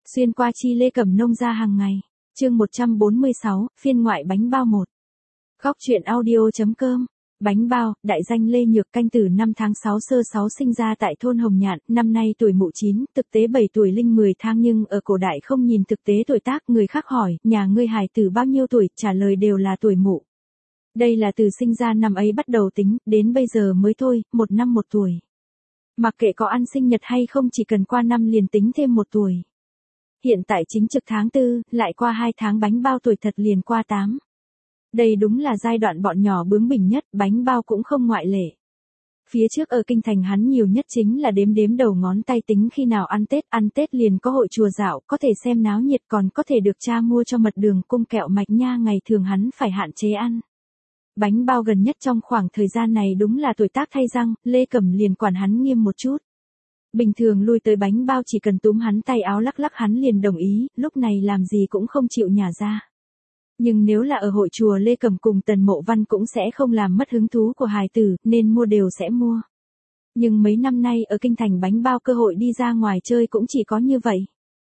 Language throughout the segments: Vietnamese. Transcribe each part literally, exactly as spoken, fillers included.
Xuyên qua chi Lê Cẩm nông gia hàng ngày. Chương một trăm bốn mươi sáu, phiên ngoại bánh bao một. Góc truyện audio.com. Bánh bao, đại danh Lê Nhược Canh từ năm tháng sáu sơ sáu sinh ra tại thôn Hồng Nhạn, năm nay tuổi mụ chín, thực tế bảy tuổi linh mười tháng nhưng ở cổ đại không nhìn thực tế tuổi tác, người khác hỏi, nhà ngươi hài tử bao nhiêu tuổi, trả lời đều là tuổi mụ. Đây là từ sinh ra năm ấy bắt đầu tính, đến bây giờ mới thôi, một năm một tuổi. Mặc kệ có ăn sinh nhật hay không chỉ cần qua năm liền tính thêm một tuổi. Hiện tại chính trực tháng tư, lại qua hai tháng bánh bao tuổi thật liền qua tám. Đây đúng là giai đoạn bọn nhỏ bướng bỉnh nhất, bánh bao cũng không ngoại lệ. Phía trước ở kinh thành hắn nhiều nhất chính là đếm đếm đầu ngón tay tính khi nào ăn Tết, ăn Tết liền có hội chùa dạo, có thể xem náo nhiệt còn có thể được cha mua cho mật đường cung kẹo mạch nha, ngày thường hắn phải hạn chế ăn. Bánh bao gần nhất trong khoảng thời gian này đúng là tuổi tác thay răng, Lê Cẩm liền quản hắn nghiêm một chút. Bình thường lui tới bánh bao chỉ cần túm hắn tay áo lắc lắc hắn liền đồng ý, lúc này làm gì cũng không chịu nhả ra. Nhưng nếu là ở hội chùa Lê Cẩm cùng Tần Mộ Văn cũng sẽ không làm mất hứng thú của hài tử, nên mua đều sẽ mua. Nhưng mấy năm nay ở kinh thành bánh bao cơ hội đi ra ngoài chơi cũng chỉ có như vậy.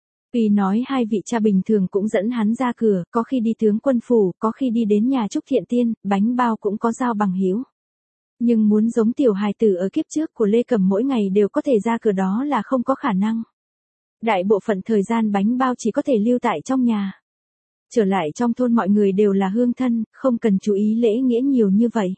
Vì nói hai vị cha bình thường cũng dẫn hắn ra cửa, có khi đi tướng quân phủ, có khi đi đến nhà Trúc Thiện Tiên, bánh bao cũng có giao bằng hữu. Nhưng muốn giống tiểu hài tử ở kiếp trước của Lê Cẩm mỗi ngày đều có thể ra cửa đó là không có khả năng. Đại bộ phận thời gian bánh bao chỉ có thể lưu tại trong nhà. Trở lại trong thôn mọi người đều là hương thân, không cần chú ý lễ nghĩa nhiều như vậy.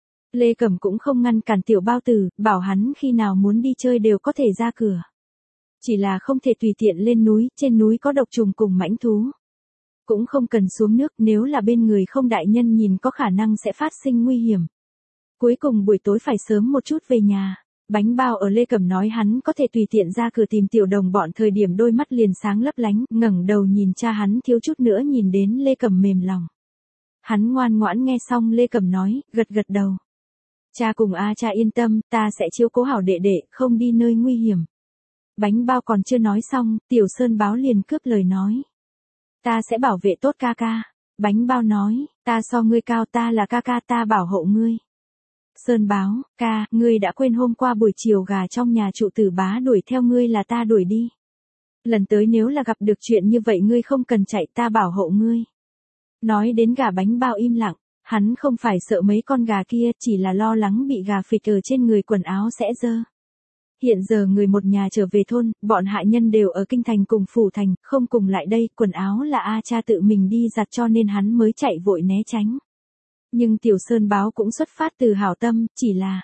Lê Cẩm cũng không ngăn cản tiểu bao tử, bảo hắn khi nào muốn đi chơi đều có thể ra cửa. Chỉ là không thể tùy tiện lên núi, trên núi có độc trùng cùng mãnh thú. Cũng không cần xuống nước, nếu là bên người không đại nhân nhìn có khả năng sẽ phát sinh nguy hiểm. Cuối cùng buổi tối phải sớm một chút về nhà. Bánh bao ở Lê Cẩm nói hắn có thể tùy tiện ra cửa tìm tiểu đồng bọn, thời điểm đôi mắt liền sáng lấp lánh, ngẩng đầu nhìn cha hắn thiếu chút nữa nhìn đến Lê Cẩm mềm lòng. Hắn ngoan ngoãn nghe xong Lê Cẩm nói, gật gật đầu. Cha cùng a cha yên tâm, ta sẽ chiếu cố hảo đệ đệ, không đi nơi nguy hiểm. Bánh bao còn chưa nói xong, tiểu Sơn Báo liền cướp lời nói. Ta sẽ bảo vệ tốt ca ca. Bánh bao nói, ta so ngươi cao, ta là ca ca, ta bảo hộ ngươi. Sơn Báo, ca, ngươi đã quên hôm qua buổi chiều gà trong nhà trụ tử bá đuổi theo ngươi là ta đuổi đi. Lần tới nếu là gặp được chuyện như vậy ngươi không cần chạy, ta bảo hộ ngươi. Nói đến gà bánh bao im lặng, hắn không phải sợ mấy con gà kia, chỉ là lo lắng bị gà phịch ở trên người quần áo sẽ dơ. Hiện giờ người một nhà trở về thôn, bọn hạ nhân đều ở kinh thành cùng phủ thành, không cùng lại đây, quần áo là a cha tự mình đi giặt cho nên hắn mới chạy vội né tránh. Nhưng tiểu Sơn Báo cũng xuất phát từ hảo tâm, chỉ là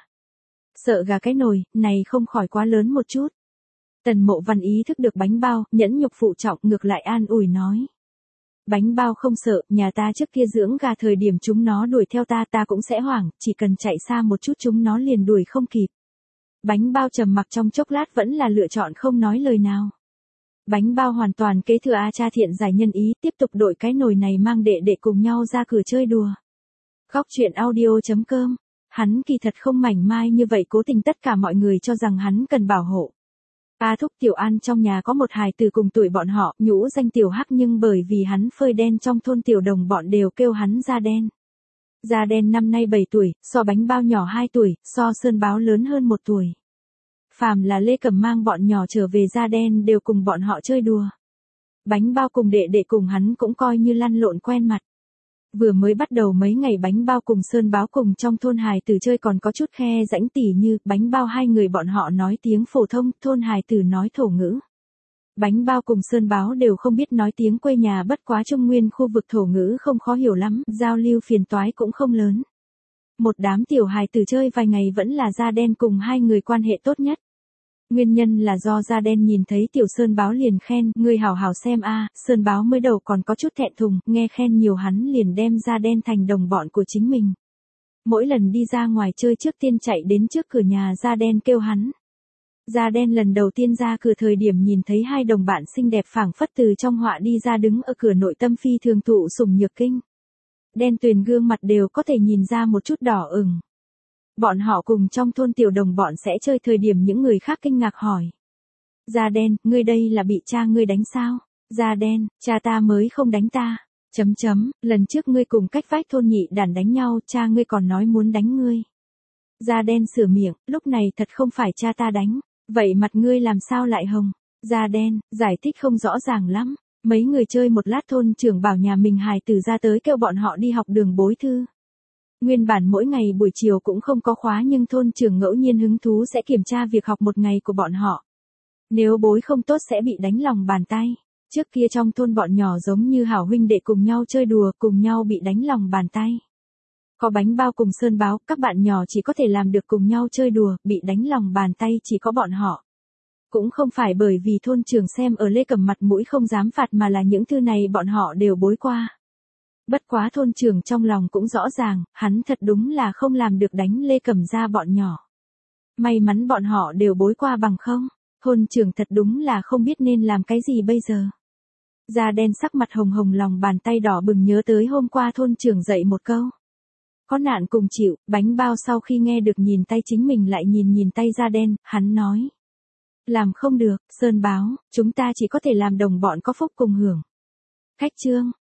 sợ gà cái nồi, này không khỏi quá lớn một chút. Tần Mộ Văn ý thức được bánh bao, nhẫn nhục phụ trọng, ngược lại an ủi nói. Bánh bao không sợ, nhà ta trước kia dưỡng gà thời điểm chúng nó đuổi theo ta ta cũng sẽ hoảng, chỉ cần chạy xa một chút chúng nó liền đuổi không kịp. Bánh bao trầm mặc trong chốc lát vẫn là lựa chọn không nói lời nào. Bánh bao hoàn toàn kế thừa a cha thiện giải nhân ý, tiếp tục đội cái nồi này mang đệ đệ cùng nhau ra cửa chơi đùa. Góc truyện audio.com. Hắn kỳ thật không mảnh mai như vậy, cố tình tất cả mọi người cho rằng hắn cần bảo hộ. A thúc Tiểu An trong nhà có một hài tử cùng tuổi bọn họ, nhũ danh Tiểu Hắc, nhưng bởi vì hắn phơi đen trong thôn tiểu đồng bọn đều kêu hắn Da Đen. Da Đen năm nay bảy tuổi, so bánh bao nhỏ hai tuổi, so Sơn Báo lớn hơn một tuổi. Phàm là Lê Cẩm mang bọn nhỏ trở về Da Đen đều cùng bọn họ chơi đùa. Bánh bao cùng đệ đệ cùng hắn cũng coi như lăn lộn quen mặt. Vừa mới bắt đầu mấy ngày bánh bao cùng Sơn Báo cùng trong thôn hài tử chơi còn có chút khe rãnh, tỉ như bánh bao hai người bọn họ nói tiếng phổ thông, thôn hài tử nói thổ ngữ. Bánh bao cùng Sơn Báo đều không biết nói tiếng quê nhà, bất quá Trung Nguyên khu vực thổ ngữ không khó hiểu lắm, giao lưu phiền toái cũng không lớn. Một đám tiểu hài tử chơi vài ngày vẫn là Da Đen cùng hai người quan hệ tốt nhất. Nguyên nhân là do Da Đen nhìn thấy tiểu Sơn Báo liền khen, ngươi hảo hảo xem a. Sơn Báo mới đầu còn có chút thẹn thùng, nghe khen nhiều hắn liền đem Da Đen thành đồng bọn của chính mình. Mỗi lần đi ra ngoài chơi trước tiên chạy đến trước cửa nhà Da Đen kêu hắn. Da Đen lần đầu tiên ra cửa thời điểm nhìn thấy hai đồng bạn xinh đẹp phảng phất từ trong họa đi ra đứng ở cửa, nội tâm phi thường thụ sủng nhược kinh. Đen tuyền gương mặt đều có thể nhìn ra một chút đỏ ửng. Bọn họ cùng trong thôn tiểu đồng bọn sẽ chơi thời điểm những người khác kinh ngạc hỏi. Da Đen, ngươi đây là bị cha ngươi đánh sao? Da Đen, cha ta mới không đánh ta. Chấm chấm, lần trước ngươi cùng cách vách thôn nhị đàn đánh nhau, cha ngươi còn nói muốn đánh ngươi. Da Đen sửa miệng, lúc này thật không phải cha ta đánh, vậy mặt ngươi làm sao lại hồng? Da đen, giải thích không rõ ràng lắm. Mấy người chơi một lát thôn trưởng bảo nhà mình hài tử ra tới kêu bọn họ đi học đường bối thư. Nguyên bản mỗi ngày buổi chiều cũng không có khóa nhưng thôn trưởng ngẫu nhiên hứng thú sẽ kiểm tra việc học một ngày của bọn họ. Nếu bối không tốt sẽ bị đánh lòng bàn tay. Trước kia trong thôn bọn nhỏ giống như hảo huynh đệ cùng nhau chơi đùa, cùng nhau bị đánh lòng bàn tay. Có bánh bao cùng sơn báo, các bạn nhỏ chỉ có thể làm được cùng nhau chơi đùa, bị đánh lòng bàn tay chỉ có bọn họ. Cũng không phải bởi vì thôn trưởng xem ở Lê Cẩm mặt mũi không dám phạt mà là những thư này bọn họ đều bối qua. Bất quá thôn trưởng trong lòng cũng rõ ràng, hắn thật đúng là không làm được đánh Lê Cẩm ra bọn nhỏ. May mắn bọn họ đều bối qua bằng không, thôn trưởng thật đúng là không biết nên làm cái gì bây giờ. Da đen sắc mặt hồng hồng lòng bàn tay đỏ bừng nhớ tới hôm qua thôn trưởng dạy một câu. Có nạn cùng chịu, bánh bao sau khi nghe được nhìn tay chính mình lại nhìn nhìn tay da đen, hắn nói. Làm không được, sơn báo, chúng ta chỉ có thể làm đồng bọn có phúc cùng hưởng. Khách trương,